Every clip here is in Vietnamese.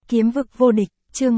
Kiếm vực vô địch, chương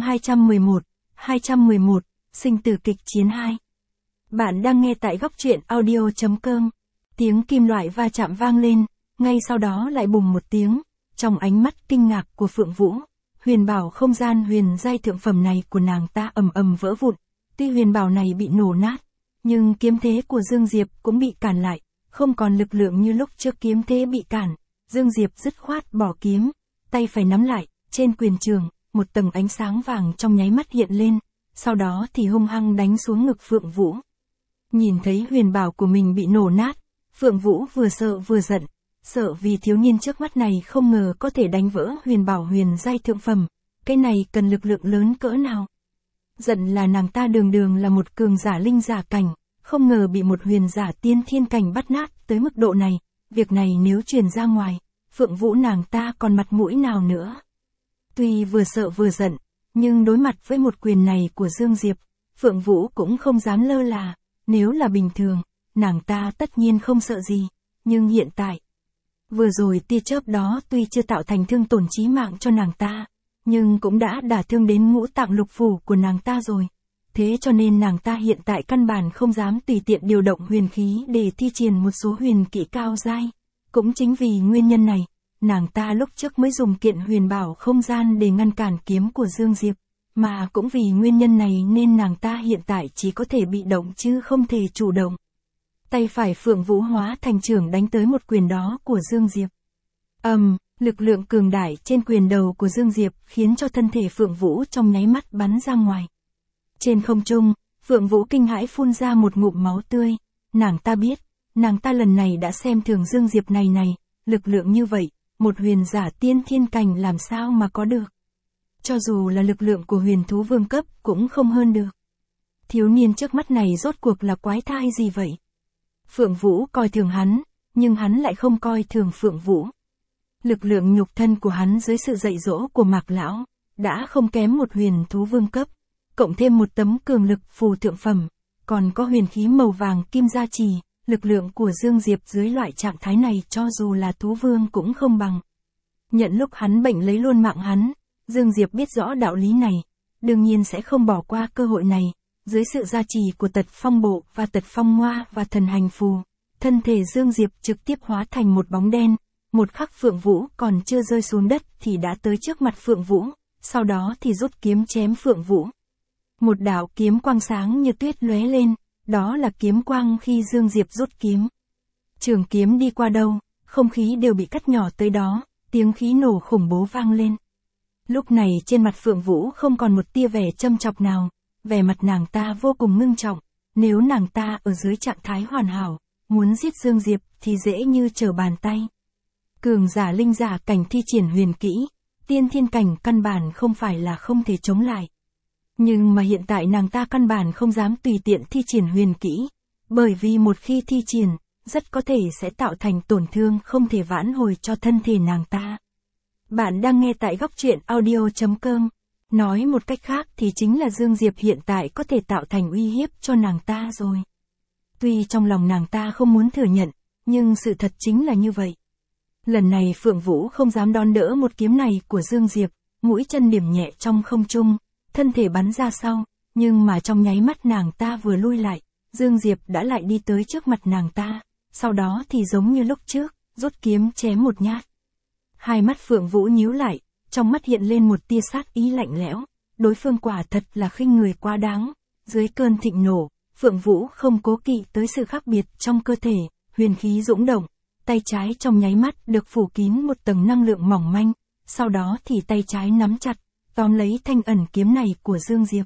211, sinh tử kịch chiến 2. Bạn đang nghe tại góc truyện audio.com. Tiếng kim loại va chạm vang lên, ngay sau đó lại bùng một tiếng, trong ánh mắt kinh ngạc của Phượng Vũ, huyền bảo không gian huyền giai thượng phẩm này của nàng ta ầm ầm vỡ vụn. Tuy huyền bảo này bị nổ nát, nhưng kiếm thế của Dương Diệp cũng bị cản lại, không còn lực lượng như lúc trước kiếm thế bị cản. Dương Diệp dứt khoát bỏ kiếm, tay phải nắm lại, trên quyền trường, một tầng ánh sáng vàng trong nháy mắt hiện lên, sau đó thì hung hăng đánh xuống ngực Phượng Vũ. Nhìn thấy huyền bảo của mình bị nổ nát, Phượng Vũ vừa sợ vừa giận, sợ vì thiếu niên trước mắt này không ngờ có thể đánh vỡ huyền bảo huyền giai thượng phẩm, cái này cần lực lượng lớn cỡ nào. Giận là nàng ta đường đường là một cường giả linh giả cảnh, không ngờ bị một huyền giả tiên thiên cảnh bắt nát tới mức độ này, việc này nếu truyền ra ngoài, Phượng Vũ nàng ta còn mặt mũi nào nữa. Tuy vừa sợ vừa giận, nhưng đối mặt với một quyền này của Dương Diệp, Phượng Vũ cũng không dám lơ là, nếu là bình thường, nàng ta tất nhiên không sợ gì, nhưng hiện tại, vừa rồi tia chớp đó tuy chưa tạo thành thương tổn chí mạng cho nàng ta, nhưng cũng đã đả thương đến ngũ tạng lục phủ của nàng ta rồi. Thế cho nên nàng ta hiện tại căn bản không dám tùy tiện điều động huyền khí để thi triển một số huyền kỹ cao giai. Cũng chính vì nguyên nhân này, nàng ta lúc trước mới dùng kiện huyền bảo không gian để ngăn cản kiếm của Dương Diệp. Mà cũng vì nguyên nhân này nên nàng ta hiện tại chỉ có thể bị động chứ không thể chủ động. Tay phải Phượng Vũ hóa thành chưởng đánh tới một quyền đó của Dương Diệp. Lực lượng cường đại trên quyền đầu của Dương Diệp khiến cho thân thể Phượng Vũ trong nháy mắt bắn ra ngoài. Trên không trung, Phượng Vũ kinh hãi phun ra một ngụm máu tươi. Nàng ta biết, nàng ta lần này đã xem thường Dương Diệp này, lực lượng như vậy, một huyền giả tiên thiên cảnh làm sao mà có được. Cho dù là lực lượng của huyền thú vương cấp cũng không hơn được. Thiếu niên trước mắt này rốt cuộc là quái thai gì vậy? Phượng Vũ coi thường hắn, nhưng hắn lại không coi thường Phượng Vũ. Lực lượng nhục thân của hắn dưới sự dạy dỗ của Mạc Lão, đã không kém một huyền thú vương cấp, cộng thêm một tấm cường lực phù thượng phẩm, còn có huyền khí màu vàng kim gia trì, lực lượng của Dương Diệp dưới loại trạng thái này cho dù là thú vương cũng không bằng. Nhận lúc hắn bệnh lấy luôn mạng hắn, Dương Diệp biết rõ đạo lý này, đương nhiên sẽ không bỏ qua cơ hội này. Dưới sự gia trì của Tật Phong Bộ và Tật Phong Ngoa và Thần Hành Phù, thân thể Dương Diệp trực tiếp hóa thành một bóng đen. Một khắc Phượng Vũ còn chưa rơi xuống đất thì đã tới trước mặt Phượng Vũ, sau đó thì rút kiếm chém Phượng Vũ. Một đạo kiếm quang sáng như tuyết lóe lên, đó là kiếm quang khi Dương Diệp rút kiếm. Trường kiếm đi qua đâu, không khí đều bị cắt nhỏ tới đó, tiếng khí nổ khủng bố vang lên. Lúc này trên mặt Phượng Vũ không còn một tia vẻ châm chọc nào, vẻ mặt nàng ta vô cùng ngưng trọng, nếu nàng ta ở dưới trạng thái hoàn hảo, muốn giết Dương Diệp thì dễ như trở bàn tay. Cường giả linh giả cảnh thi triển huyền kỹ, tiên thiên cảnh căn bản không phải là không thể chống lại. Nhưng mà hiện tại nàng ta căn bản không dám tùy tiện thi triển huyền kỹ, bởi vì một khi thi triển, rất có thể sẽ tạo thành tổn thương không thể vãn hồi cho thân thể nàng ta. Bạn đang nghe tại góc truyện audio.com. Nói một cách khác thì chính là Dương Diệp hiện tại có thể tạo thành uy hiếp cho nàng ta rồi. Tuy trong lòng nàng ta không muốn thừa nhận, nhưng sự thật chính là như vậy. Lần này Phượng Vũ không dám đón đỡ một kiếm này của Dương Diệp, mũi chân điểm nhẹ trong không trung, thân thể bắn ra sau, nhưng mà trong nháy mắt nàng ta vừa lui lại, Dương Diệp đã lại đi tới trước mặt nàng ta, sau đó thì giống như lúc trước, rút kiếm chém một nhát. Hai mắt Phượng Vũ nhíu lại, trong mắt hiện lên một tia sát ý lạnh lẽo, đối phương quả thật là khinh người quá đáng. Dưới cơn thịnh nổ, Phượng Vũ không cố kỵ tới sự khác biệt trong cơ thể, huyền khí dũng động, tay trái trong nháy mắt được phủ kín một tầng năng lượng mỏng manh, sau đó thì tay trái nắm chặt, tóm lấy thanh ẩn kiếm này của Dương Diệp.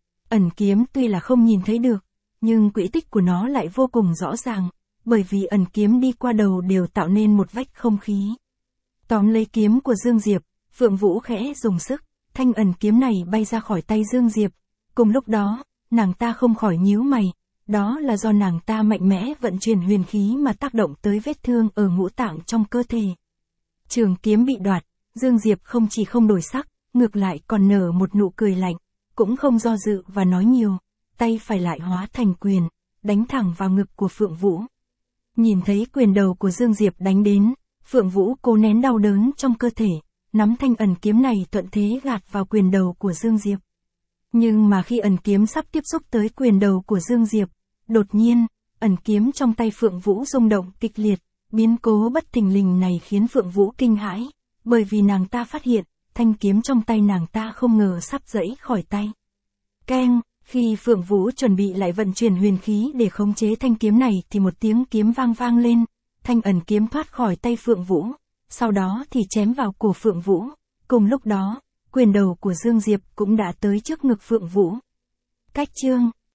Ẩn kiếm tuy là không nhìn thấy được, nhưng quỹ tích của nó lại vô cùng rõ ràng, bởi vì ẩn kiếm đi qua đầu đều tạo nên một vách không khí. Tóm lấy kiếm của Dương Diệp, Phượng Vũ khẽ dùng sức, thanh ẩn kiếm này bay ra khỏi tay Dương Diệp. Cùng lúc đó, nàng ta không khỏi nhíu mày, đó là do nàng ta mạnh mẽ vận chuyển huyền khí mà tác động tới vết thương ở ngũ tạng trong cơ thể. Trường kiếm bị đoạt, Dương Diệp không chỉ không đổi sắc, ngược lại còn nở một nụ cười lạnh, cũng không do dự và nói nhiều, tay phải lại hóa thành quyền, đánh thẳng vào ngực của Phượng Vũ. Nhìn thấy quyền đầu của Dương Diệp đánh đến, Phượng Vũ cố nén đau đớn trong cơ thể, nắm thanh ẩn kiếm này thuận thế gạt vào quyền đầu của Dương Diệp. Nhưng mà khi ẩn kiếm sắp tiếp xúc tới quyền đầu của Dương Diệp, đột nhiên, ẩn kiếm trong tay Phượng Vũ rung động kịch liệt, biến cố bất thình lình này khiến Phượng Vũ kinh hãi, bởi vì nàng ta phát hiện, thanh kiếm trong tay nàng ta không ngờ sắp giãy khỏi tay. Keng, khi Phượng Vũ chuẩn bị lại vận chuyển huyền khí để khống chế thanh kiếm này thì một tiếng kiếm vang lên, thanh ẩn kiếm thoát khỏi tay Phượng Vũ, sau đó thì chém vào cổ Phượng Vũ. Cùng lúc đó, quyền đầu của Dương Diệp cũng đã tới trước ngực Phượng Vũ. Cách chương